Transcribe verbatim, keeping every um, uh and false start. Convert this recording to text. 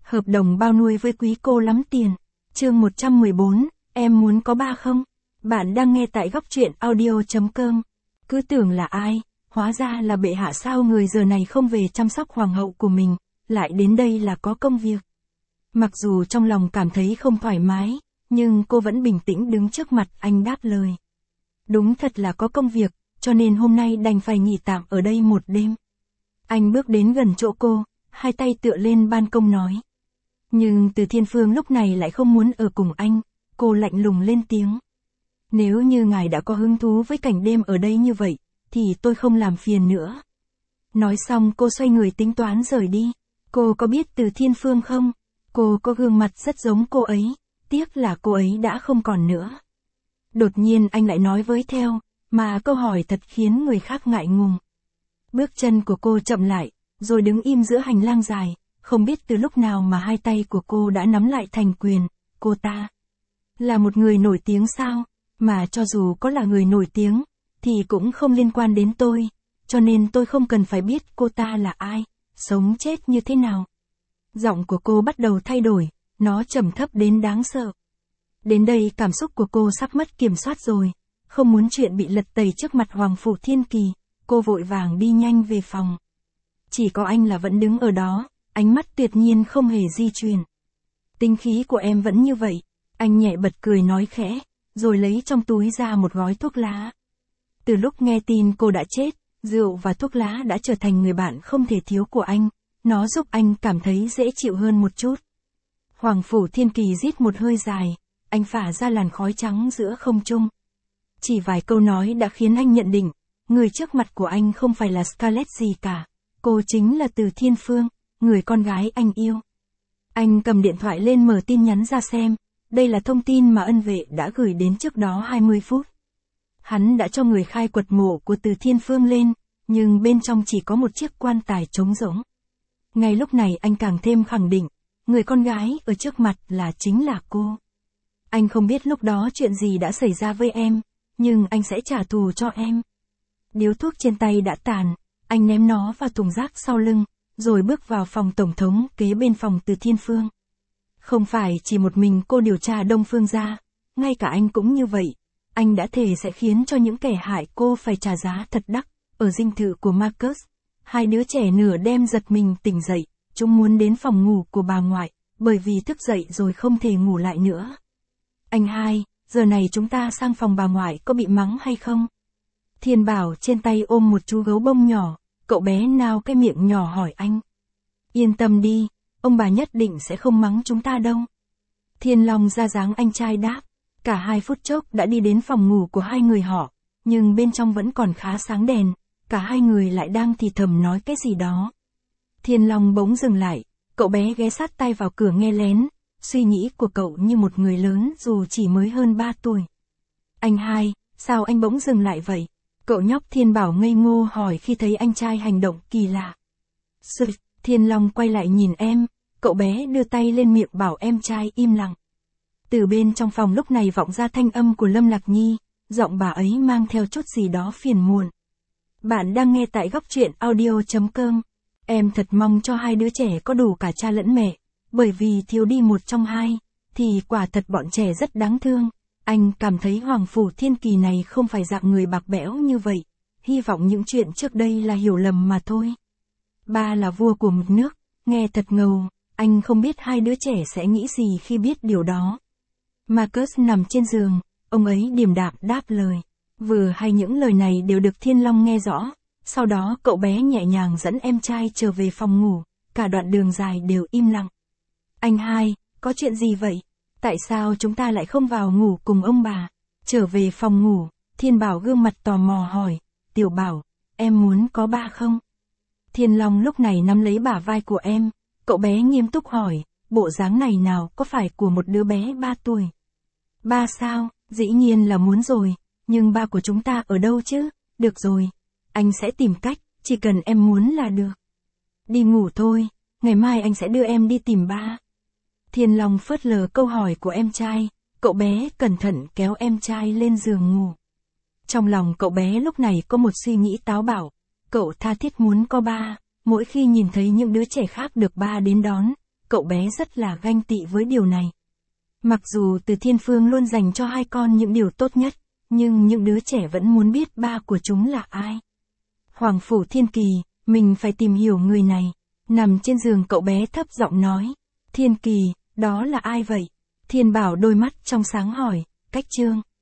Hợp đồng bao nuôi với quý cô lắm tiền. Chương một trăm mười bốn, em muốn có ba không? Bạn đang nghe tại góc truyện audio chấm com. Cứ tưởng là ai, hóa ra là bệ hạ. Sao người giờ này không về chăm sóc hoàng hậu của mình, lại đến đây là có công việc. Mặc dù trong lòng cảm thấy không thoải mái, nhưng cô vẫn bình tĩnh đứng trước mặt anh đáp lời. Đúng thật là có công việc, cho nên hôm nay đành phải nghỉ tạm ở đây một đêm. Anh bước đến gần chỗ cô, hai tay tựa lên ban công nói. Nhưng Từ Thiên Phương lúc này lại không muốn ở cùng anh, cô lạnh lùng lên tiếng. Nếu như ngài đã có hứng thú với cảnh đêm ở đây như vậy, thì tôi không làm phiền nữa. Nói xong cô xoay người tính toán rời đi. Cô có biết Từ Thiên Phương không? Cô có gương mặt rất giống cô ấy, tiếc là cô ấy đã không còn nữa. Đột nhiên anh lại nói với theo, mà câu hỏi thật khiến người khác ngại ngùng. Bước chân của cô chậm lại, rồi đứng im giữa hành lang dài, không biết từ lúc nào mà hai tay của cô đã nắm lại thành quyền. Cô ta là một người nổi tiếng sao? Mà cho dù có là người nổi tiếng, thì cũng không liên quan đến tôi, cho nên tôi không cần phải biết cô ta là ai, sống chết như thế nào. Giọng của cô bắt đầu thay đổi, nó trầm thấp đến đáng sợ. Đến đây cảm xúc của cô sắp mất kiểm soát rồi, không muốn chuyện bị lật tẩy trước mặt Hoàng Phủ Thiên Kỳ, cô vội vàng đi nhanh về phòng. Chỉ có anh là vẫn đứng ở đó, ánh mắt tuyệt nhiên không hề di chuyển. Tính khí của em vẫn như vậy, anh nhẹ bật cười nói khẽ, rồi lấy trong túi ra một gói thuốc lá. Từ lúc nghe tin cô đã chết, rượu và thuốc lá đã trở thành người bạn không thể thiếu của anh, nó giúp anh cảm thấy dễ chịu hơn một chút. Hoàng Phủ Thiên Kỳ rít một hơi dài, anh phả ra làn khói trắng giữa không trung. Chỉ vài câu nói đã khiến anh nhận định, người trước mặt của anh không phải là Scarlett gì cả, cô chính là Từ Thiên Phương, người con gái anh yêu. Anh cầm điện thoại lên mở tin nhắn ra xem, đây là thông tin mà ân vệ đã gửi đến trước đó hai mươi phút. Hắn đã cho người khai quật mộ của Từ Thiên Phương lên, nhưng bên trong chỉ có một chiếc quan tài trống rỗng. Ngay lúc này anh càng thêm khẳng định, người con gái ở trước mặt là chính là cô. Anh không biết lúc đó chuyện gì đã xảy ra với em, nhưng anh sẽ trả thù cho em. Điếu thuốc trên tay đã tàn, anh ném nó vào thùng rác sau lưng, rồi bước vào phòng tổng thống kế bên phòng Từ Thiên Phương. Không phải chỉ một mình cô điều tra Đông Phương gia, ngay cả anh cũng như vậy. Anh đã thề sẽ khiến cho những kẻ hại cô phải trả giá thật đắt. Ở dinh thự của Marcus, hai đứa trẻ nửa đêm giật mình tỉnh dậy, chúng muốn đến phòng ngủ của bà ngoại, bởi vì thức dậy rồi không thể ngủ lại nữa. Anh hai, giờ này chúng ta sang phòng bà ngoại có bị mắng hay không? Thiên Bảo trên tay ôm một chú gấu bông nhỏ, cậu bé nao cái miệng nhỏ hỏi anh. Yên tâm đi, ông bà nhất định sẽ không mắng chúng ta đâu. Thiên Long ra dáng anh trai đáp, cả hai phút chốc đã đi đến phòng ngủ của hai người họ, nhưng bên trong vẫn còn khá sáng đèn, cả hai người lại đang thì thầm nói cái gì đó. Thiên Long bỗng dừng lại, cậu bé ghé sát tay vào cửa nghe lén, suy nghĩ của cậu như một người lớn dù chỉ mới hơn ba tuổi. Anh hai, sao anh bỗng dừng lại vậy? Cậu nhóc Thiên Bảo ngây ngô hỏi khi thấy anh trai hành động kỳ lạ. Sự, Thiên Long quay lại nhìn em, cậu bé đưa tay lên miệng bảo em trai im lặng. Từ bên trong phòng lúc này vọng ra thanh âm của Lâm Lạc Nhi, giọng bà ấy mang theo chút gì đó phiền muộn. Bạn đang nghe tại góc truyện audio chấm com. Em thật mong cho hai đứa trẻ có đủ cả cha lẫn mẹ, bởi vì thiếu đi một trong hai, thì quả thật bọn trẻ rất đáng thương. Anh cảm thấy Hoàng Phủ Thiên Kỳ này không phải dạng người bạc bẽo như vậy, hy vọng những chuyện trước đây là hiểu lầm mà thôi. Ba là vua của một nước, nghe thật ngầu, anh không biết hai đứa trẻ sẽ nghĩ gì khi biết điều đó. Marcus nằm trên giường, ông ấy điềm đạm đáp lời. Vừa hay những lời này đều được Thiên Long nghe rõ, sau đó cậu bé nhẹ nhàng dẫn em trai trở về phòng ngủ, cả đoạn đường dài đều im lặng. Anh hai, có chuyện gì vậy? Tại sao chúng ta lại không vào ngủ cùng ông bà? Trở về phòng ngủ, Thiên Bảo gương mặt tò mò hỏi, Tiểu Bảo, em muốn có ba không? Thiên Long lúc này nắm lấy bả vai của em, cậu bé nghiêm túc hỏi, bộ dáng này nào có phải của một đứa bé ba tuổi? Ba sao, dĩ nhiên là muốn rồi, nhưng ba của chúng ta ở đâu chứ? Được rồi, anh sẽ tìm cách, chỉ cần em muốn là được. Đi ngủ thôi, ngày mai anh sẽ đưa em đi tìm ba. Thiên Long phớt lờ câu hỏi của em trai, cậu bé cẩn thận kéo em trai lên giường ngủ. Trong lòng cậu bé lúc này có một suy nghĩ táo bạo, cậu tha thiết muốn có ba, mỗi khi nhìn thấy những đứa trẻ khác được ba đến đón, cậu bé rất là ganh tị với điều này. Mặc dù Từ Thiên Phương luôn dành cho hai con những điều tốt nhất, nhưng những đứa trẻ vẫn muốn biết ba của chúng là ai. Hoàng Phủ Thiên Kỳ, mình phải tìm hiểu người này. Nằm trên giường cậu bé thấp giọng nói. Thiên Kỳ, đó là ai vậy? Thiên Bảo đôi mắt trong sáng hỏi, Cách Trương.